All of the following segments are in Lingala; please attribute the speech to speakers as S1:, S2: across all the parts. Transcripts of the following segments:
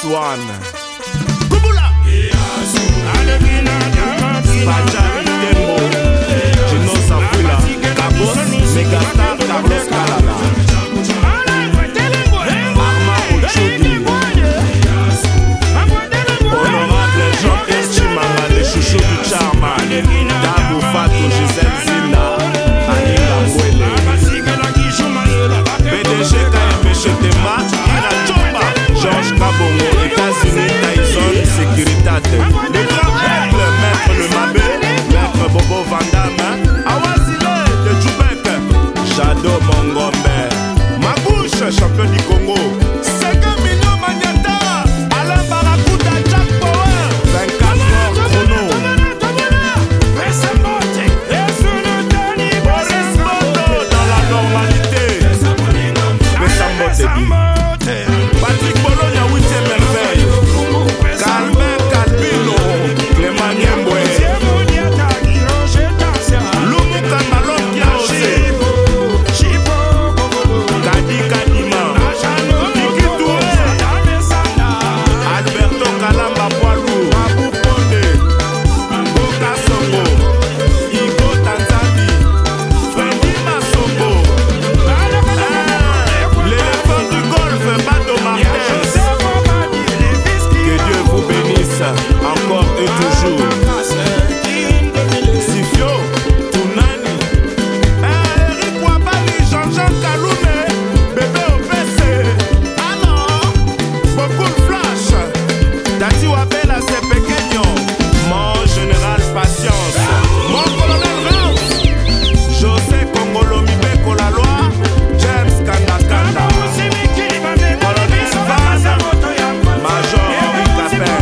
S1: One Kubula Bajari Tembo Gino Safula Cabos Megastar Carlos Calada Arma Ochudi Honorable Jean-Pierre Chimanga le chouchou du Charman Dabou Fatou Gisèle Zinda Anila Mwele PDG KMB Chetema Ina Chomba Georges Kabongo États-Unis Tyson Sécuritate Le grand peuple Maître Le Mabé Maître Bobo Vandame Awazile de Djoubek Shadow Mongombe Magouche champion du Congo 5 millions Maniata Alain Barakuta Jack Power 24 morts chrono Boris Moto dans la normalité Patrick Bologna 8e merveille Calvin Calvino Clément Niembwe Loumou Kambalon Kiaose Kadi Kadima Kiki Touré Alberto Kalamba Poilou Abou Ponde Boka Songo Igo Tanzani Freddy Masongo l'éléphant du golf Bato Martens que Dieu vous bénisse encore et toujours Sifio Tounani Eric Wabali Jean-Jean Kaloume Bébé OPC alors beaucoup de flash Dati Wabela c'est pequeño mon général patience mon colonel Rance José Kongolo Mibeko la loi James Kandakanda Colonel Vaz Major Henri Capin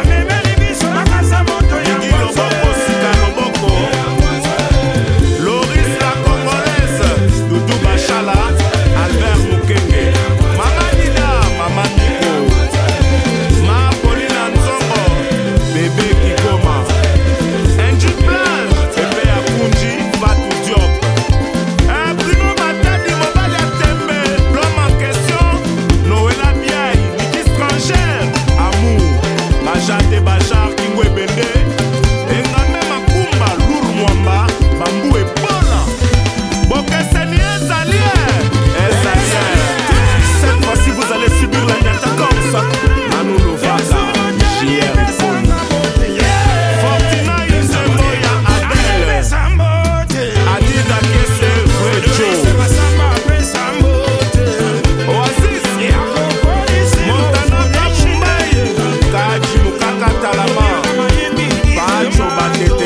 S1: Guigui Loboko Sika Loboko Loris la Congolaise Doudou Bachala Albert Mukenge Mama Nina Mama Nico Ma Paulina Nzongo Bébé Kikoma Angie Plage Pepe Akunji Fatou Diop Bruno Matadi Mobali Atembe l'homme en question Noëlla Biaye Niki Strangère Amour Bajate Bajar Kingwe Bende Engame Makumba Lour Mwamba Bambou Ebola Bokeseni Ezalier Cette fois-ci vous allez subir la niata comme ça Manu Lovaka JR Iponi Fortina Isemboya Adele Adida Kese Rejo Oasis Montana Kabumbaye Kaji Mukaka Talama Pacho Batete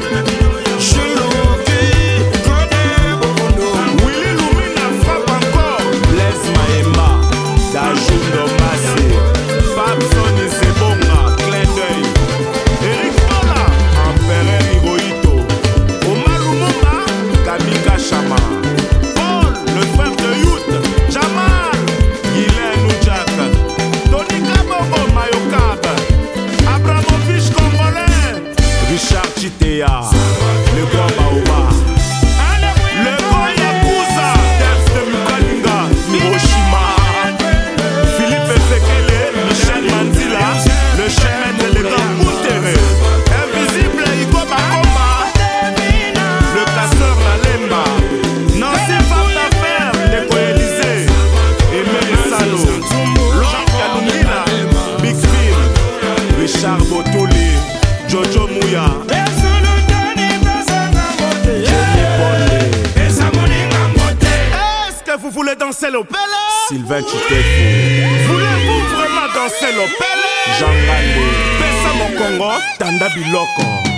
S1: Willy Lumina frappe encore Blaise Maemba Dajundo Massé Fabson Isebonga Clin d'œil Eric Bola Empereur Hirohito Omar Lumumba Kamika Chama Paul le frère de Youth Jamal Guylain Oudjak Tony Kabongo Mayokab Abramovich Congolais Richard Chitea Le grand Baoba Le grand Yakuza Debs de Mukalinga Hiroshima Philippe Sekele Michel Manzila Le chemin de l'État Moutere Invisible Igo Bakoma Le casseur Nalemba Nancy Femme d'affaires Neko Élysée Aimé Salo Laurent Kalungina Big Phil Richard Botoli Jojo Mouya Jenny Bonlé Est-ce que vous voulez danser l'opéra? Sylvain Chitefu Voulez-vous vraiment danser l'opéra? Jean Gandé Pesa Mokongo Tanda Biloko